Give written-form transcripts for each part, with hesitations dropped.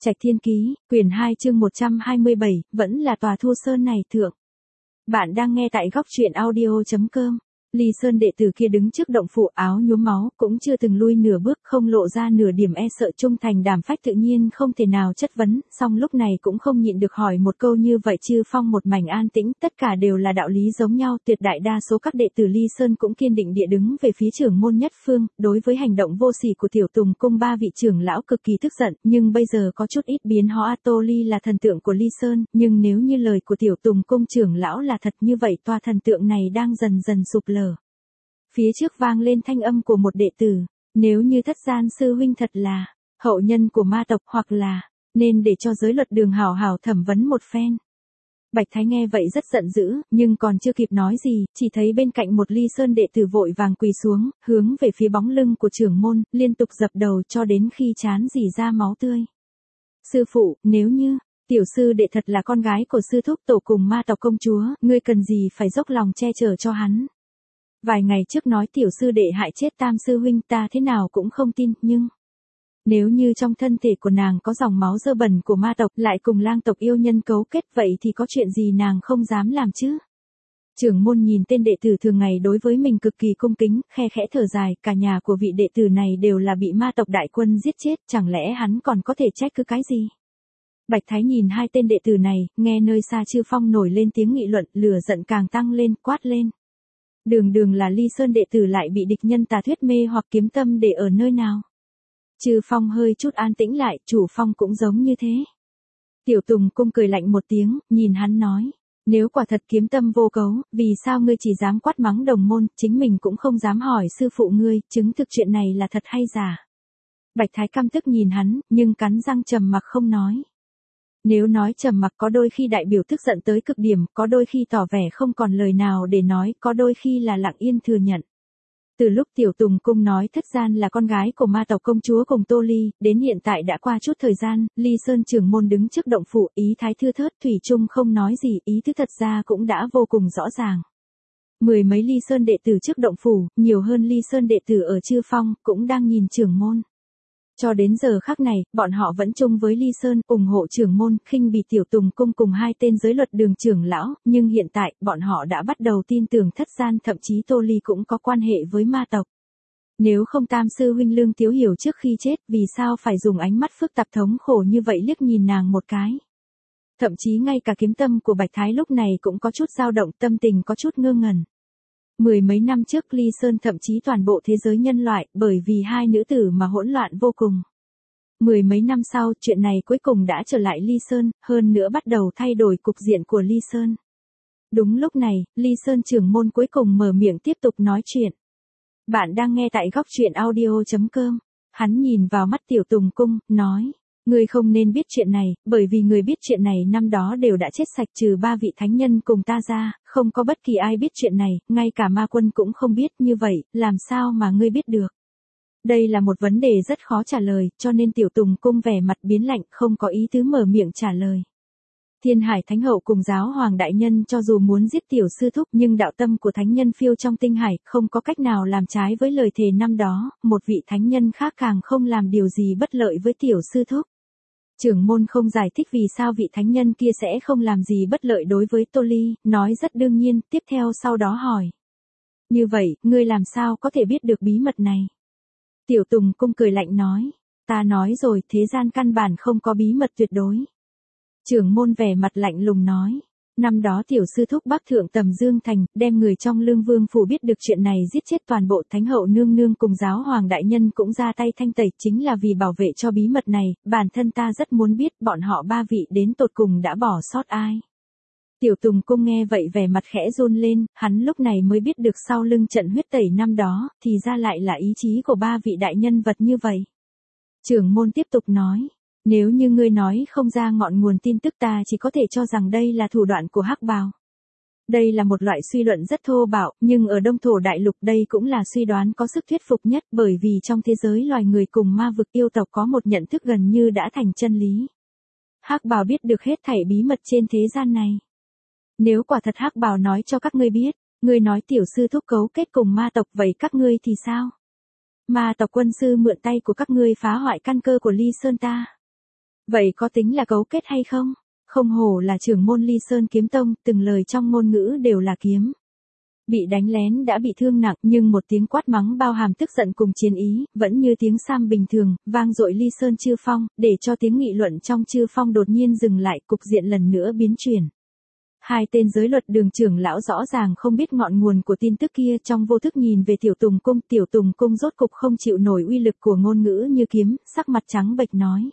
Trạch Thiên Ký, quyển 2 chương 127, vẫn là tòa Thu Sơn này thượng. Bạn đang nghe tại góc truyện audio.com. Ly Sơn đệ tử kia đứng trước động phủ, áo nhuốm máu, cũng chưa từng lui nửa bước, không lộ ra nửa điểm e sợ, trung thành đảm phách, tự nhiên không thể nào chất vấn, song lúc này cũng không nhịn được hỏi một câu như vậy. Chư phong một mảnh an tĩnh, tất cả đều là đạo lý giống nhau, tuyệt đại đa số các đệ tử Ly Sơn cũng kiên định địa đứng về phía trưởng môn nhất phương. Đối với hành động vô sỉ của Tiểu Tùng cung ba vị trưởng lão cực kỳ tức giận, nhưng bây giờ có chút ít biến hóa. Tô Ly là thần tượng của Ly Sơn, nhưng nếu như lời của Tiểu Tùng cung trưởng lão là thật, như vậy tòa thần tượng này đang dần dần sụp lở. Phía trước vang lên thanh âm của một đệ tử, nếu như Thất Gian sư huynh thật là hậu nhân của ma tộc, hoặc là nên để cho giới luật đường hảo hảo thẩm vấn một phen. Bạch Thái nghe vậy rất giận dữ, nhưng còn chưa kịp nói gì, chỉ thấy bên cạnh một Ly Sơn đệ tử vội vàng quỳ xuống, hướng về phía bóng lưng của trưởng môn, liên tục dập đầu cho đến khi trán rỉ ra máu tươi. Sư phụ, nếu như tiểu sư đệ thật là con gái của sư thúc tổ cùng ma tộc công chúa, ngươi cần gì phải dốc lòng che chở cho hắn. Vài ngày trước nói tiểu sư đệ hại chết tam sư huynh, ta thế nào cũng không tin, nhưng nếu như trong thân thể của nàng có dòng máu dơ bẩn của ma tộc, lại cùng lang tộc yêu nhân cấu kết, vậy thì có chuyện gì nàng không dám làm chứ? Trưởng môn nhìn tên đệ tử thường ngày đối với mình cực kỳ cung kính, khe khẽ thở dài, cả nhà của vị đệ tử này đều là bị ma tộc đại quân giết chết, chẳng lẽ hắn còn có thể trách cứ cái gì? Bạch Thái nhìn hai tên đệ tử này, nghe nơi xa Chư Phong nổi lên tiếng nghị luận, lửa giận càng tăng lên, quát lên. Đường là Ly Sơn đệ tử lại bị địch nhân tà thuyết mê hoặc kiếm tâm để ở nơi nào? Chư Phong hơi chút an tĩnh lại, chủ Phong cũng giống như thế. Tiểu Tùng cung cười lạnh một tiếng, nhìn hắn nói, nếu quả thật kiếm tâm vô cấu, vì sao ngươi chỉ dám quát mắng đồng môn, chính mình cũng không dám hỏi sư phụ ngươi, chứng thực chuyện này là thật hay giả? Bạch Thái căm tức nhìn hắn, nhưng cắn răng trầm mặc không nói. Nếu nói trầm mặc có đôi khi đại biểu tức giận tới cực điểm, có đôi khi tỏ vẻ không còn lời nào để nói, có đôi khi là lặng yên thừa nhận. Từ lúc Tiểu Tùng cung nói Thất Gian là con gái của ma tộc công chúa cùng Tô Ly, đến hiện tại đã qua chút thời gian, Ly Sơn trưởng môn đứng trước động phủ, ý thái thưa thớt, thủy chung không nói gì, ý tứ thật ra cũng đã vô cùng rõ ràng. Mười mấy Ly Sơn đệ tử trước động phủ, nhiều hơn Ly Sơn đệ tử ở Chư Phong, cũng đang nhìn trưởng môn. Cho đến giờ khắc này, bọn họ vẫn chung với Ly Sơn, ủng hộ trưởng môn, khinh bỉ Tiểu Tùng cung cùng hai tên giới luật đường trưởng lão, nhưng hiện tại, bọn họ đã bắt đầu tin tưởng Thất Gian, thậm chí Tô Ly cũng có quan hệ với ma tộc. Nếu không tam sư huynh Lương Tiếu Hiểu trước khi chết, vì sao phải dùng ánh mắt phức tạp thống khổ như vậy liếc nhìn nàng một cái? Thậm chí ngay cả kiếm tâm của Bạch Thái lúc này cũng có chút dao động, tâm tình có chút ngơ ngẩn. Mười mấy năm trước Ly Sơn thậm chí toàn bộ thế giới nhân loại, bởi vì hai nữ tử mà hỗn loạn vô cùng. Mười mấy năm sau, chuyện này cuối cùng đã trở lại Ly Sơn, hơn nữa bắt đầu thay đổi cục diện của Ly Sơn. Đúng lúc này, Ly Sơn trưởng môn cuối cùng mở miệng tiếp tục nói chuyện. Bạn đang nghe tại góc truyện audio.com. Hắn nhìn vào mắt Tiểu Tùng cung, nói. Ngươi không nên biết chuyện này, bởi vì người biết chuyện này năm đó đều đã chết sạch, trừ ba vị thánh nhân cùng ta ra, không có bất kỳ ai biết chuyện này, ngay cả ma quân cũng không biết, như vậy, làm sao mà ngươi biết được? Đây là một vấn đề rất khó trả lời, cho nên Tiểu Tùng cung vẻ mặt biến lạnh, không có ý tứ mở miệng trả lời. Thiên Hải Thánh Hậu cùng Giáo Hoàng Đại Nhân cho dù muốn giết tiểu sư thúc, nhưng đạo tâm của thánh nhân phiêu trong tinh hải, không có cách nào làm trái với lời thề năm đó, một vị thánh nhân khác càng không làm điều gì bất lợi với tiểu sư thúc. Trưởng môn không giải thích vì sao vị thánh nhân kia sẽ không làm gì bất lợi đối với Tô Ly, nói rất đương nhiên, tiếp theo sau đó hỏi. Như vậy, ngươi làm sao có thể biết được bí mật này? Tiểu Tùng cung cười lạnh nói, ta nói rồi, thế gian căn bản không có bí mật tuyệt đối. Trưởng môn vẻ mặt lạnh lùng nói, năm đó tiểu sư thúc Bắc thượng Tầm Dương Thành, đem người trong Lương Vương phủ biết được chuyện này giết chết toàn bộ Thánh Hậu nương nương cùng Giáo Hoàng Đại Nhân cũng ra tay thanh tẩy, chính là vì bảo vệ cho bí mật này, bản thân ta rất muốn biết bọn họ ba vị đến tột cùng đã bỏ sót ai. Tiểu Tùng cung nghe vậy vẻ mặt khẽ run lên, hắn lúc này mới biết được sau lưng trận huyết tẩy năm đó, thì ra lại là ý chí của ba vị đại nhân vật như vậy. Trưởng môn tiếp tục nói. Nếu như ngươi nói không ra ngọn nguồn tin tức, ta chỉ có thể cho rằng đây là thủ đoạn của Hắc Bào. Đây là một loại suy luận rất thô bạo, nhưng ở Đông Thổ Đại Lục đây cũng là suy đoán có sức thuyết phục nhất, bởi vì trong thế giới loài người cùng ma vực yêu tộc có một nhận thức gần như đã thành chân lý. Hắc Bào biết được hết thảy bí mật trên thế gian này. Nếu quả thật Hắc Bào nói cho các ngươi biết, ngươi nói tiểu sư thúc cấu kết cùng ma tộc, vậy các ngươi thì sao? Ma tộc quân sư mượn tay của các ngươi phá hoại căn cơ của Ly Sơn ta. Vậy có tính là cấu kết hay không? Không hổ là trưởng môn Ly Sơn kiếm tông, từng lời trong ngôn ngữ đều là kiếm. Bị đánh lén đã bị thương nặng, nhưng một tiếng quát mắng bao hàm tức giận cùng chiến ý, vẫn như tiếng sam bình thường, vang dội Ly Sơn chư phong, để cho tiếng nghị luận trong chư phong đột nhiên dừng lại, cục diện lần nữa biến chuyển. Hai tên giới luật đường trưởng lão rõ ràng không biết ngọn nguồn của tin tức kia, trong vô thức nhìn về Tiểu Tùng Cung rốt cục không chịu nổi uy lực của ngôn ngữ như kiếm, sắc mặt trắng bệch nói.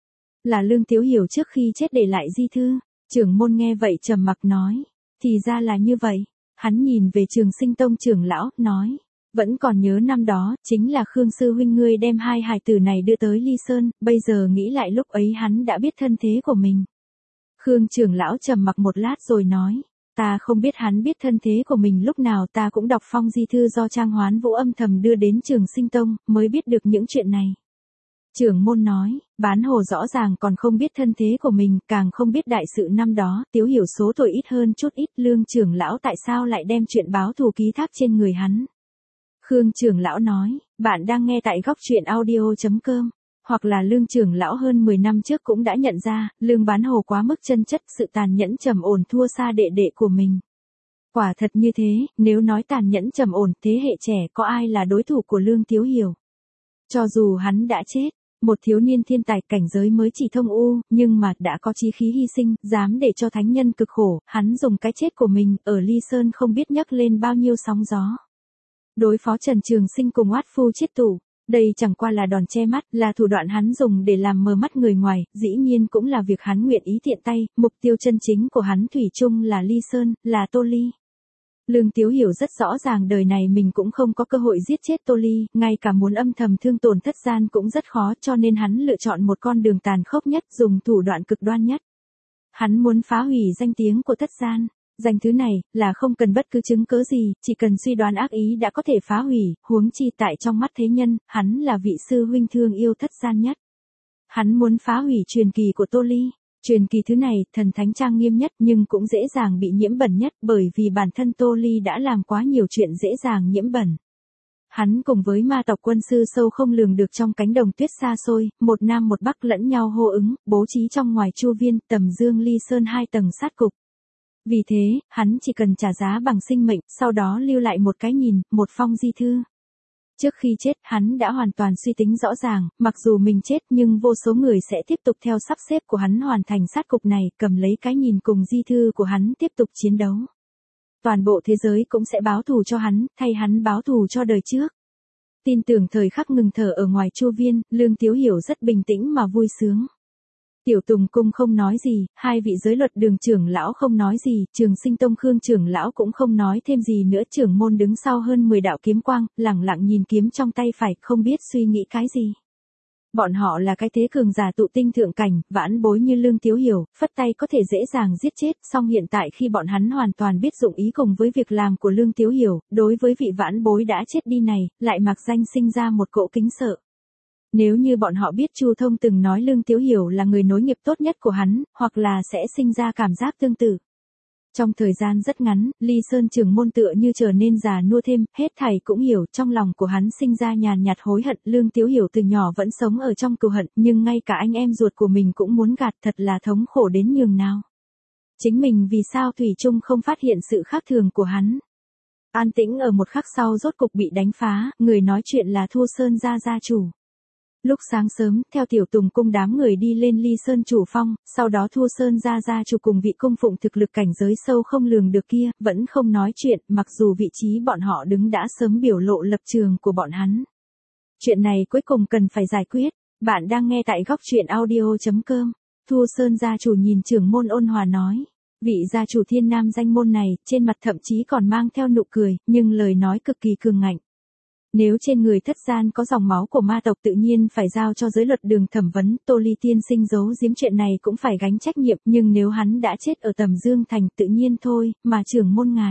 Là Lương Tiếu Hiểu trước khi chết để lại di thư. Trưởng môn nghe vậy trầm mặc nói. Thì ra là như vậy. Hắn nhìn về Trường Sinh Tông trưởng lão, nói. Vẫn còn nhớ năm đó, chính là Khương sư huynh ngươi đem hai hài tử này đưa tới Ly Sơn, bây giờ nghĩ lại lúc ấy hắn đã biết thân thế của mình. Khương trưởng lão trầm mặc một lát rồi nói. Ta không biết hắn biết thân thế của mình lúc nào, ta cũng đọc phong di thư do Trang Hoán Vũ âm thầm đưa đến Trường Sinh Tông, mới biết được những chuyện này. Trưởng môn nói, Bán Hồ rõ ràng còn không biết thân thế của mình, càng không biết đại sự năm đó, Tiếu Hiểu số tuổi ít hơn chút ít, Lương trưởng lão tại sao lại đem chuyện báo thù ký thác trên người hắn. Khương trưởng lão nói, bạn đang nghe tại góc truyện audio.com, hoặc là Lương trưởng lão hơn 10 năm trước cũng đã nhận ra, Lương Bán Hồ quá mức chân chất, sự tàn nhẫn trầm ổn thua xa đệ đệ của mình. Quả thật như thế, nếu nói tàn nhẫn trầm ổn, thế hệ trẻ có ai là đối thủ của Lương Tiếu Hiểu. Cho dù hắn đã chết, một thiếu niên thiên tài cảnh giới mới chỉ thông u, nhưng mà đã có chí khí hy sinh, dám để cho thánh nhân cực khổ, hắn dùng cái chết của mình, ở Ly Sơn không biết nhấc lên bao nhiêu sóng gió. Đối phó Trần Trường Sinh cùng Oát Phu Chiết Tủ, đây chẳng qua là đòn che mắt, là thủ đoạn hắn dùng để làm mờ mắt người ngoài, dĩ nhiên cũng là việc hắn nguyện ý tiện tay, mục tiêu chân chính của hắn thủy chung là Ly Sơn, là Tô Ly. Lương Tiếu Hiểu rất rõ ràng đời này mình cũng không có cơ hội giết chết Tô Ly, ngay cả muốn âm thầm thương tổn Thất Gian cũng rất khó, cho nên hắn lựa chọn một con đường tàn khốc nhất, dùng thủ đoạn cực đoan nhất. Hắn muốn phá hủy danh tiếng của Thất Gian. Danh thứ này, là không cần bất cứ chứng cớ gì, chỉ cần suy đoán ác ý đã có thể phá hủy, huống chi tại trong mắt thế nhân, hắn là vị sư huynh thương yêu Thất Gian nhất. Hắn muốn phá hủy truyền kỳ của Tô Ly. Truyền kỳ thứ này, thần thánh trang nghiêm nhất nhưng cũng dễ dàng bị nhiễm bẩn nhất, bởi vì bản thân Tô Ly đã làm quá nhiều chuyện dễ dàng nhiễm bẩn. Hắn cùng với ma tộc quân sư sâu không lường được trong cánh đồng tuyết xa xôi, một nam một bắc lẫn nhau hô ứng, bố trí trong ngoài chu viên, tầm dương Ly Sơn 2 tầng sát cục. Vì thế, hắn chỉ cần trả giá bằng sinh mệnh, sau đó lưu lại một cái nhìn, một phong di thư. Trước khi chết, hắn đã hoàn toàn suy tính rõ ràng, mặc dù mình chết nhưng vô số người sẽ tiếp tục theo sắp xếp của hắn hoàn thành sát cục này, cầm lấy cái nhìn cùng di thư của hắn tiếp tục chiến đấu. Toàn bộ thế giới cũng sẽ báo thù cho hắn, thay hắn báo thù cho đời trước. Tin tưởng thời khắc ngừng thở ở ngoài chu viên, Lương Tiếu Hiểu rất bình tĩnh mà vui sướng. Tiểu Tùng Cung không nói gì, hai vị giới luật đường trưởng lão không nói gì, Trường Sinh Tông Khương trưởng lão cũng không nói thêm gì nữa, trưởng môn đứng sau hơn 10 đạo kiếm quang, lẳng lặng nhìn kiếm trong tay phải, không biết suy nghĩ cái gì. Bọn họ là cái thế cường giả tụ tinh thượng cảnh, vãn bối như Lương Tiếu Hiểu, phất tay có thể dễ dàng giết chết, song hiện tại khi bọn hắn hoàn toàn biết dụng ý cùng với việc làm của Lương Tiếu Hiểu, đối với vị vãn bối đã chết đi này, lại mặc danh sinh ra một cỗ kính sợ. Nếu như bọn họ biết Chu Thông từng nói Lương Tiếu Hiểu là người nối nghiệp tốt nhất của hắn, hoặc là sẽ sinh ra cảm giác tương tự. Trong thời gian rất ngắn, Ly Sơn trưởng môn tựa như trở nên già nua thêm, hết thảy cũng hiểu, trong lòng của hắn sinh ra nhàn nhạt hối hận, Lương Tiếu Hiểu từ nhỏ vẫn sống ở trong cừu hận, nhưng ngay cả anh em ruột của mình cũng muốn gạt, thật là thống khổ đến nhường nào. Chính mình vì sao thủy chung không phát hiện sự khác thường của hắn. An tĩnh ở một khắc sau rốt cục bị đánh phá, người nói chuyện là Thu Sơn gia chủ. Lúc sáng sớm, theo Tiểu Tùng Cung đám người đi lên Ly Sơn chủ phong, sau đó Thu Sơn gia chủ cùng vị cung phụng thực lực cảnh giới sâu không lường được kia, vẫn không nói chuyện, mặc dù vị trí bọn họ đứng đã sớm biểu lộ lập trường của bọn hắn. Chuyện này cuối cùng cần phải giải quyết, bạn đang nghe tại góc truyện audio.com. Thu Sơn gia chủ nhìn trưởng môn ôn hòa nói, vị gia chủ thiên nam danh môn này, trên mặt thậm chí còn mang theo nụ cười, nhưng lời nói cực kỳ cường ngạnh. Nếu trên người Thất Gian có dòng máu của ma tộc tự nhiên phải giao cho giới luật đường thẩm vấn, Tô Ly tiên sinh giấu giếm chuyện này cũng phải gánh trách nhiệm, nhưng nếu hắn đã chết ở Tầm Dương Thành tự nhiên thôi, mà trưởng môn ngài.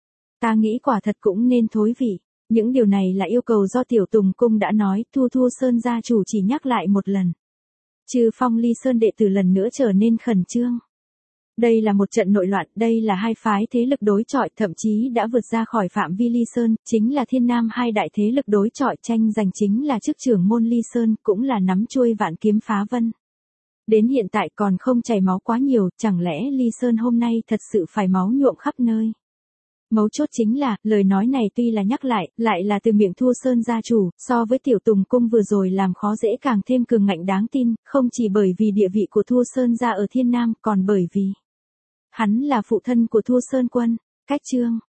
Ta nghĩ quả thật cũng nên thối vị. Những điều này là yêu cầu do Tiểu Tùng Cung đã nói, Thu Sơn gia chủ chỉ nhắc lại một lần. Trừ phong Ly Sơn đệ tử lần nữa trở nên khẩn trương. Đây là một trận nội loạn, đây là hai phái thế lực đối chọi, thậm chí đã vượt ra khỏi phạm vi Ly Sơn, chính là thiên nam hai đại thế lực đối chọi, tranh giành chính là chức trưởng môn Ly Sơn, cũng là nắm chuôi vạn kiếm phá vân. Đến hiện tại còn không chảy máu quá nhiều, chẳng lẽ Ly Sơn hôm nay thật sự phải máu nhuộm khắp nơi. Mấu chốt chính là, lời nói này tuy là nhắc lại là từ miệng Thu Sơn gia chủ, so với Tiểu Tùng Cung vừa rồi làm khó dễ càng thêm cường ngạnh đáng tin, không chỉ bởi vì địa vị của Thu Sơn gia ở Thiên Nam, còn bởi vì hắn là phụ thân của Thu Sơn Quân. Cách chương